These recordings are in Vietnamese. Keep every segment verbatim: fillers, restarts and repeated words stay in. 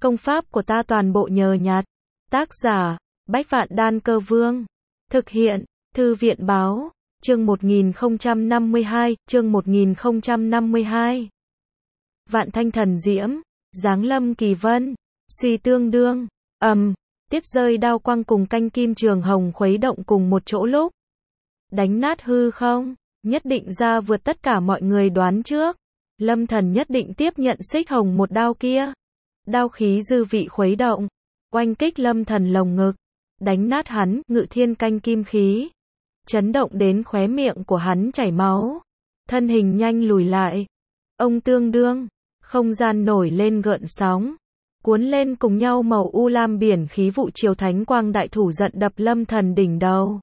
Công pháp của ta toàn bộ nhờ nhặt. Tác giả, Bách Vạn Đan Cơ Vương. Thực hiện, Thư viện Báo. Chương một nghìn không trăm năm mươi hai, chương một nghìn không trăm năm mươi hai. Vạn thanh thần diễm, giáng lâm kỳ vân, suy tương đương, ầm, tiết rơi đao quang cùng canh kim trường hồng khuấy động cùng một chỗ lúc. Đánh nát hư không, nhất định ra vượt tất cả mọi người đoán trước. Lâm Thần nhất định tiếp nhận xích hồng một đao kia. Đao khí dư vị khuấy động, oanh kích Lâm Thần lồng ngực, đánh nát hắn, ngự thiên canh kim khí. Chấn động đến khóe miệng của hắn chảy máu. Thân hình nhanh lùi lại. Ông tương đương, không gian nổi lên gợn sóng. Cuốn lên cùng nhau màu u lam biển khí vụ chiều thánh quang đại thủ giận đập Lâm Thần đỉnh đầu.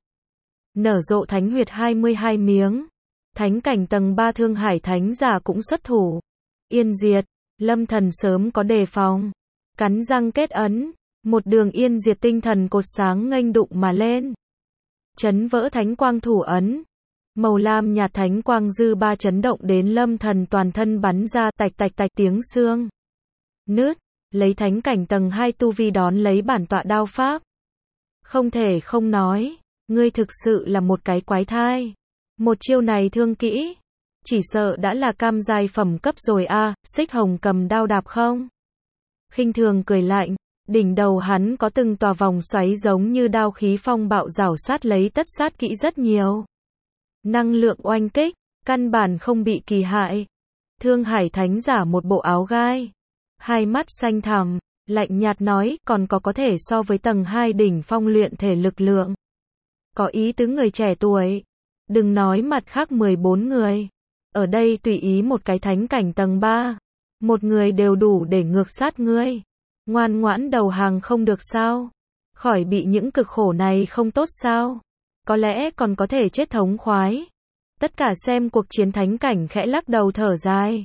Nở rộ thánh huyệt hai mươi hai miếng. Thánh cảnh tầng ba Thương Hải Thánh Giả cũng xuất thủ. Yên diệt, Lâm Thần sớm có đề phòng. Cắn răng kết ấn, một đường yên diệt tinh thần cột sáng nghênh đụng mà lên. Chấn vỡ thánh quang thủ ấn. Màu lam nhạt thánh quang dư ba chấn động đến Lâm Thần toàn thân bắn ra tạch tạch tạch tiếng xương nứt, lấy thánh cảnh tầng hai tu vi đón lấy bản tọa đao pháp. Không thể không nói, ngươi thực sự là một cái quái thai. Một chiêu này thương kỹ, chỉ sợ đã là cam giai phẩm cấp rồi a. À, xích hồng cầm đao đạp không? Khinh thường cười lạnh, đỉnh đầu hắn có từng tòa vòng xoáy giống như đao khí phong bạo rảo sát lấy tất sát kỹ rất nhiều. Năng lượng oanh kích, căn bản không bị kỳ hại. Thương Hải Thánh Giả một bộ áo gai, hai mắt xanh thẳm, lạnh nhạt nói, còn có có thể so với tầng hai đỉnh phong luyện thể lực lượng. Có ý tứ người trẻ tuổi. Đừng nói mặt khác mười bốn người. Ở đây tùy ý một cái thánh cảnh tầng ba. Một người đều đủ để ngược sát ngươi. Ngoan ngoãn đầu hàng không được sao? Khỏi bị những cực khổ này không tốt sao? Có lẽ còn có thể chết thống khoái. Tất cả xem cuộc chiến thánh cảnh khẽ lắc đầu thở dài.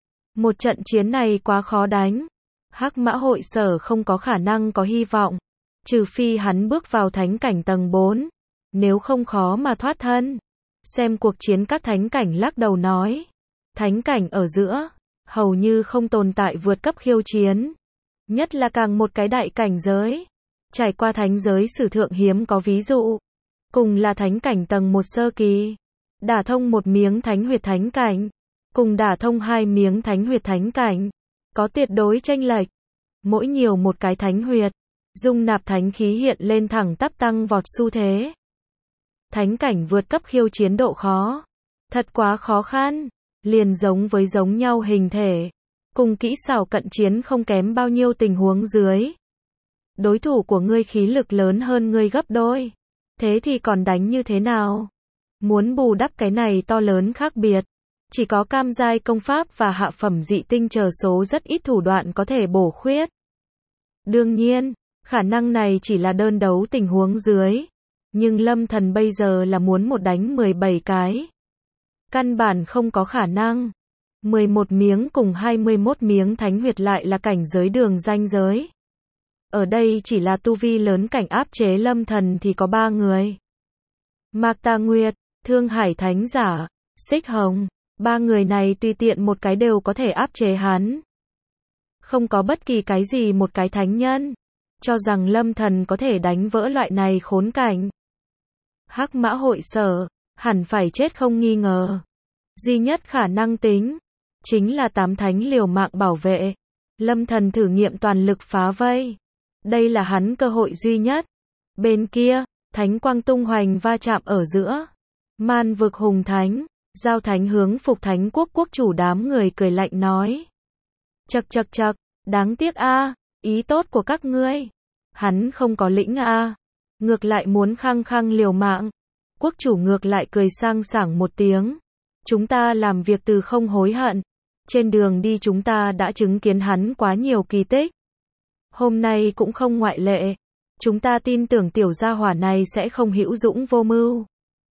Một trận chiến này quá khó đánh. Hắc Mã Hội Sở không có khả năng có hy vọng. Trừ phi hắn bước vào thánh cảnh tầng bốn. Nếu không khó mà thoát thân. Xem cuộc chiến các thánh cảnh lắc đầu nói. Thánh cảnh ở giữa, hầu như không tồn tại vượt cấp khiêu chiến. Nhất là càng một cái đại cảnh giới. Trải qua thánh giới sử thượng hiếm có ví dụ. Cùng là thánh cảnh tầng một sơ kỳ. Đả thông một miếng thánh huyệt thánh cảnh. Cùng đả thông hai miếng thánh huyệt thánh cảnh. Có tuyệt đối chênh lệch. Mỗi nhiều một cái thánh huyệt. Dung nạp thánh khí hiện lên thẳng tắp tăng vọt xu thế. Thánh cảnh vượt cấp khiêu chiến độ khó. Thật quá khó khăn. Liền giống với giống nhau hình thể. Cùng kỹ xảo cận chiến không kém bao nhiêu tình huống dưới. Đối thủ của ngươi khí lực lớn hơn ngươi gấp đôi. Thế thì còn đánh như thế nào? Muốn bù đắp cái này to lớn khác biệt. Chỉ có cam giai công pháp và hạ phẩm dị tinh chờ số rất ít thủ đoạn có thể bổ khuyết. Đương nhiên, khả năng này chỉ là đơn đấu tình huống dưới. Nhưng Lâm Thần bây giờ là muốn một đánh mười bảy cái. Căn bản không có khả năng. mười một miếng cùng hai mươi mốt miếng thánh huyệt lại là cảnh giới đường ranh giới. Ở đây chỉ là tu vi lớn cảnh áp chế Lâm Thần thì có ba người. Mạc Tà Nguyệt, Thương Hải Thánh Giả, Xích Hồng. Ba người này tùy tiện một cái đều có thể áp chế hắn. Không có bất kỳ cái gì một cái thánh nhân cho rằng Lâm Thần có thể đánh vỡ loại này khốn cảnh. Hắc Mã Hội Sở hẳn phải chết không nghi ngờ. Duy nhất khả năng tính chính là tám thánh liều mạng bảo vệ. Lâm Thần thử nghiệm toàn lực phá vây. Đây là hắn cơ hội duy nhất. Bên kia, thánh quang tung hoành va chạm ở giữa. Man vực hùng thánh, giao thánh hướng phục thánh quốc quốc chủ đám người cười lạnh nói. Chậc chậc chậc, đáng tiếc a, ý tốt của các ngươi. Hắn không có lĩnh a, ngược lại muốn khăng khăng liều mạng. Quốc chủ ngược lại cười sang sảng một tiếng. Chúng ta làm việc từ không hối hận. Trên đường đi chúng ta đã chứng kiến hắn quá nhiều kỳ tích. Hôm nay cũng không ngoại lệ. Chúng ta tin tưởng tiểu gia hỏa này sẽ không hữu dũng vô mưu.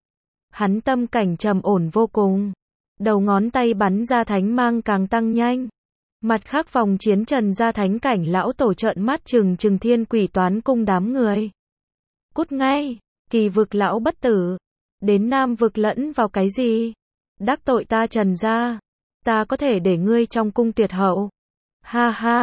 Hắn tâm cảnh trầm ổn vô cùng. Đầu ngón tay bắn ra thánh mang càng tăng nhanh. Mặt khác vòng chiến trần ra thánh cảnh lão tổ trợn mắt trừng trừng thiên quỷ toán cung đám người. Cút ngay, kỳ vực lão bất tử. Đến nam vực lẫn vào cái gì? Đắc tội ta Trần gia. Ta có thể để ngươi trong cung tuyệt hậu. Ha ha,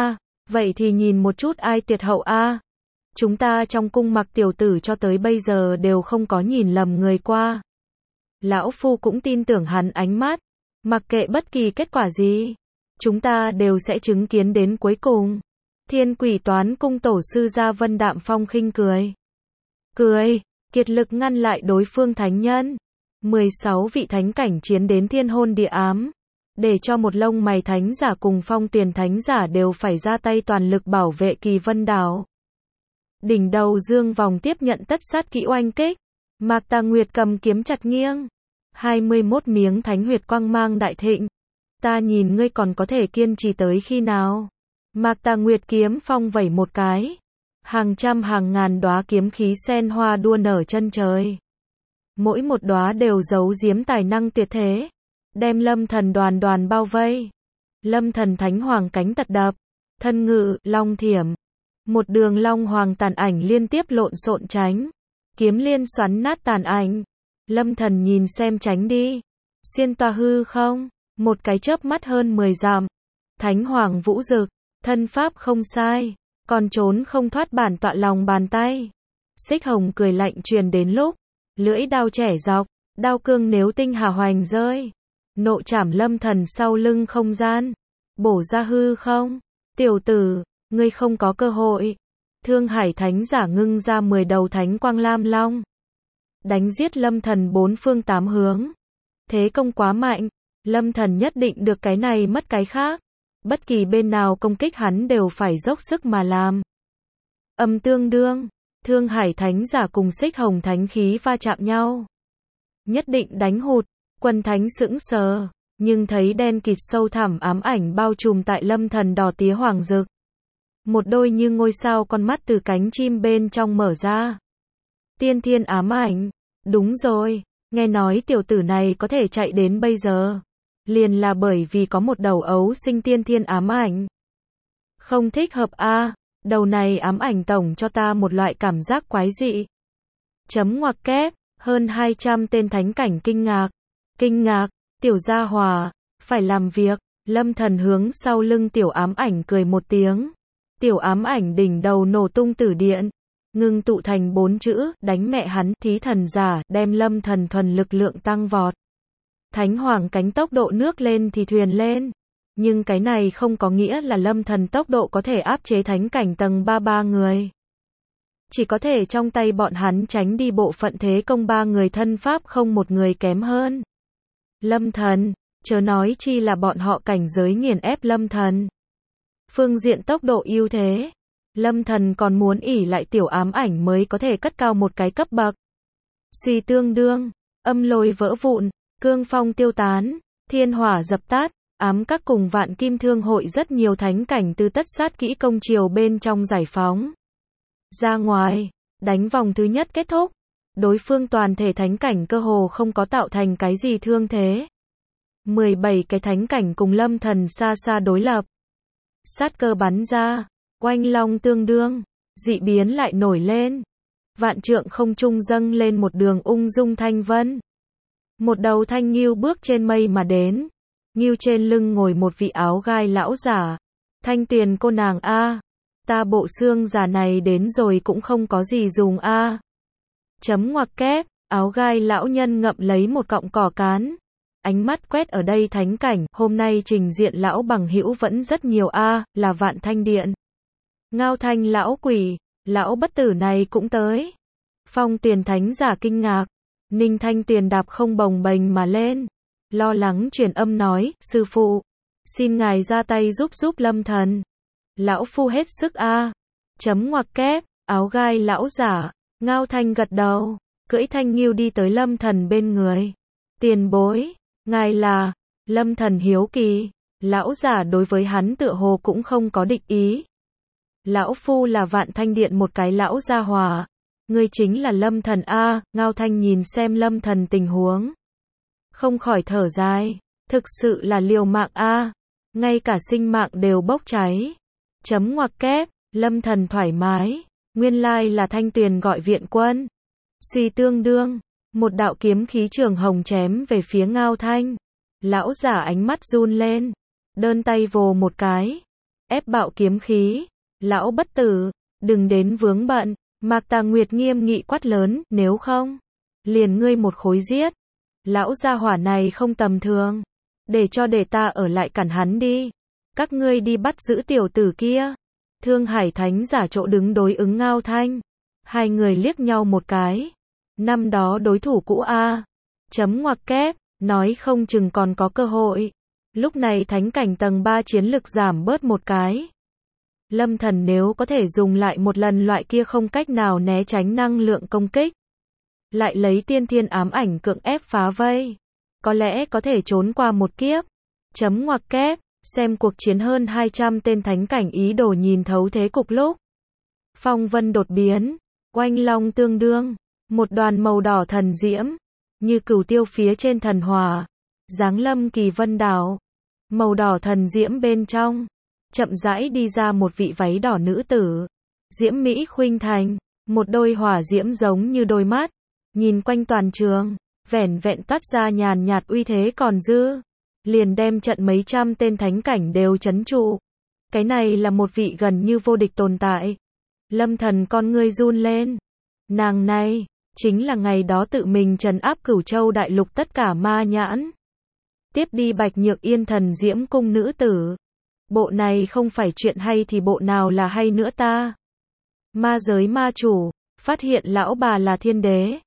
Vậy thì nhìn một chút ai tuyệt hậu a. Chúng ta trong cung Mặc tiểu tử cho tới bây giờ đều không có nhìn lầm người qua. Lão Phu cũng tin tưởng hắn ánh mắt. Mặc kệ bất kỳ kết quả gì, chúng ta đều sẽ chứng kiến đến cuối cùng. Thiên Quỷ Toán cung tổ sư Gia Vân đạm phong khinh cười. Cười, kiệt lực ngăn lại đối phương thánh nhân. mười sáu vị thánh cảnh chiến đến thiên hôn địa ám. Để cho một lông mày thánh giả cùng phong tiền thánh giả đều phải ra tay toàn lực bảo vệ Kỳ Vân Đảo. Đỉnh đầu dương vòng tiếp nhận tất sát kỹ oanh kích. Mạc Tà Nguyệt cầm kiếm chặt nghiêng. hai mươi mốt miếng thánh huyệt quang mang đại thịnh. Ta nhìn ngươi còn có thể kiên trì tới khi nào. Mạc Tà Nguyệt kiếm phong vẩy một cái. Hàng trăm hàng ngàn đóa kiếm khí sen hoa đua nở chân trời. Mỗi một đóa đều giấu giếm tài năng tuyệt thế. Đem Lâm Thần đoàn đoàn bao vây. Lâm Thần thánh hoàng cánh tật đập. Thân ngự, long thiểm. Một đường long hoàng tàn ảnh liên tiếp lộn xộn tránh. Kiếm liên xoắn nát tàn ảnh. Lâm Thần nhìn xem tránh đi. Xuyên toa hư không. Một cái chớp mắt hơn mười dặm. Thánh hoàng vũ dực. Thân pháp không sai. Còn trốn không thoát bản tọa lòng bàn tay. Xích hồng cười lạnh truyền đến lúc. Lưỡi đao trẻ dọc. Đao cương nếu tinh hà hoành rơi. Nộ chảm Lâm Thần sau lưng không gian. Bổ ra hư không. Tiểu tử, ngươi không có cơ hội. Thương Hải thánh giả ngưng ra mười đầu thánh quang lam long. Đánh giết Lâm Thần bốn phương tám hướng. Thế công quá mạnh. Lâm Thần nhất định được cái này mất cái khác. Bất kỳ bên nào công kích hắn đều phải dốc sức mà làm. Âm tương đương. Thương Hải thánh giả cùng Xích Hồng thánh khí va chạm nhau. Nhất định đánh hụt. Quân thánh sững sờ. Nhưng thấy đen kịt sâu thẳm ám ảnh bao trùm tại Lâm Thần đỏ tía hoàng rực. Một đôi như ngôi sao con mắt từ cánh chim bên trong mở ra. Tiên thiên ám ảnh. Đúng rồi. Nghe nói tiểu tử này có thể chạy đến bây giờ. Liền là bởi vì có một đầu ấu sinh tiên thiên ám ảnh. Không thích hợp a. Đầu này ám ảnh tổng cho ta một loại cảm giác quái dị. Chấm ngoặc kép. Hơn hai trăm tên thánh cảnh kinh ngạc. Kinh ngạc. Tiểu gia hòa. Phải làm việc. Lâm Thần hướng sau lưng tiểu ám ảnh cười một tiếng. Tiểu ám ảnh đỉnh đầu nổ tung tử điện. Ngưng tụ thành bốn chữ, đánh mẹ hắn, thí thần giả, đem Lâm Thần thuần lực lượng tăng vọt. Thánh hoàng cánh tốc độ nước lên thì thuyền lên. Nhưng cái này không có nghĩa là Lâm Thần tốc độ có thể áp chế thánh cảnh tầng ba ba người. Chỉ có thể trong tay bọn hắn tránh đi bộ phận thế công ba người thân pháp không một người kém hơn. Lâm Thần, chớ nói chi là bọn họ cảnh giới nghiền ép Lâm Thần. Phương diện tốc độ ưu thế. Lâm Thần còn muốn ỉ lại tiểu ám ảnh mới có thể cất cao một cái cấp bậc. Suy tương đương, âm lôi vỡ vụn, cương phong tiêu tán, thiên hỏa dập tắt, ám các cùng vạn kim thương hội rất nhiều thánh cảnh từ tất sát kỹ công chiều bên trong giải phóng. Ra ngoài, đánh vòng thứ nhất kết thúc. Đối phương toàn thể thánh cảnh cơ hồ không có tạo thành cái gì thương thế. mười bảy cái thánh cảnh cùng Lâm Thần xa xa đối lập. Sát cơ bắn ra. Oanh long tương đương, dị biến lại nổi lên. Vạn trượng không trung dâng lên một đường ung dung thanh vân. Một đầu thanh nghêu bước trên mây mà đến. Nghêu trên lưng ngồi một vị áo gai lão giả. Thanh Tiền cô nàng a, ta bộ xương giả này đến rồi cũng không có gì dùng a. Chấm ngoặc kép, áo gai lão nhân ngậm lấy một cọng cỏ cán. Ánh mắt quét ở đây thánh cảnh, hôm nay trình diện lão bằng hữu vẫn rất nhiều a, là Vạn Thanh Điện. Ngao Thanh lão quỷ, lão bất tử này cũng tới. Phong Tiền thánh giả kinh ngạc. Ninh Thanh Tiền đạp không bồng bềnh mà lên. Lo lắng truyền âm nói, sư phụ, xin ngài ra tay giúp giúp Lâm Thần. Lão phu hết sức a. Chấm ngoặc kép, áo gai lão giả. Ngao Thanh gật đầu, cưỡi thanh nghêu đi tới Lâm Thần bên người. Tiền bối, ngài là? Lâm Thần hiếu kỳ. Lão giả đối với hắn tựa hồ cũng không có địch ý. Lão phu là Vạn Thanh Điện một cái lão gia hòa. Ngươi chính là Lâm Thần a. Ngao Thanh nhìn xem Lâm Thần tình huống, không khỏi thở dài. Thực sự là liều mạng a. Ngay cả sinh mạng đều bốc cháy. Chấm ngoặc kép, Lâm Thần thoải mái. Nguyên lai là Thanh Tuyền gọi viện quân. Suy tương đương, một đạo kiếm khí trường hồng chém về phía Ngao Thanh. Lão giả ánh mắt run lên, đơn tay vồ một cái. ép bạo kiếm khí. Lão bất tử, đừng đến vướng bận. Mạc Tà Nguyệt nghiêm nghị quát lớn, nếu không, liền ngươi một khối giết. Lão gia hỏa này không tầm thường. Để cho để ta ở lại cản hắn đi. Các ngươi đi bắt giữ tiểu tử kia. Thương Hải Thánh giả chỗ đứng đối ứng Ngao Thanh. Hai người liếc nhau một cái. Năm đó đối thủ cũ a. Chấm ngoặc kép, nói không chừng còn có cơ hội. Lúc này thánh cảnh tầng ba chiến lực giảm bớt một cái. Lâm Thần nếu có thể dùng lại một lần loại kia không cách nào né tránh năng lượng công kích. Lại lấy tiên thiên ám ảnh cưỡng ép phá vây. Có lẽ có thể trốn qua một kiếp. Chấm ngoặc kép, xem cuộc chiến hơn hai trăm tên thánh cảnh ý đồ nhìn thấu thế cục lúc. Phong vân đột biến, oanh long tương đương, một đoàn màu đỏ thần diễm, như cửu tiêu phía trên thần hỏa, giáng lâm kỳ vân đảo. Màu đỏ thần diễm bên trong, chậm rãi đi ra một vị váy đỏ nữ tử. Diễm Mỹ khuynh thành, một đôi hỏa diễm giống như đôi mắt, nhìn quanh toàn trường, vẻn vẹn toát ra nhàn nhạt uy thế còn dư, liền đem trận mấy trăm tên thánh cảnh đều trấn trụ. Cái này là một vị gần như vô địch tồn tại. Lâm Thần con ngươi run lên. Nàng này, chính là ngày đó tự mình trấn áp Cửu Châu đại lục tất cả ma nhãn. Tiếp đi Bạch Nhược Yên thần diễm cung nữ tử. Bộ này không phải chuyện hay thì bộ nào là hay nữa ta. Ma giới ma chủ, phát hiện lão bà là thiên đế.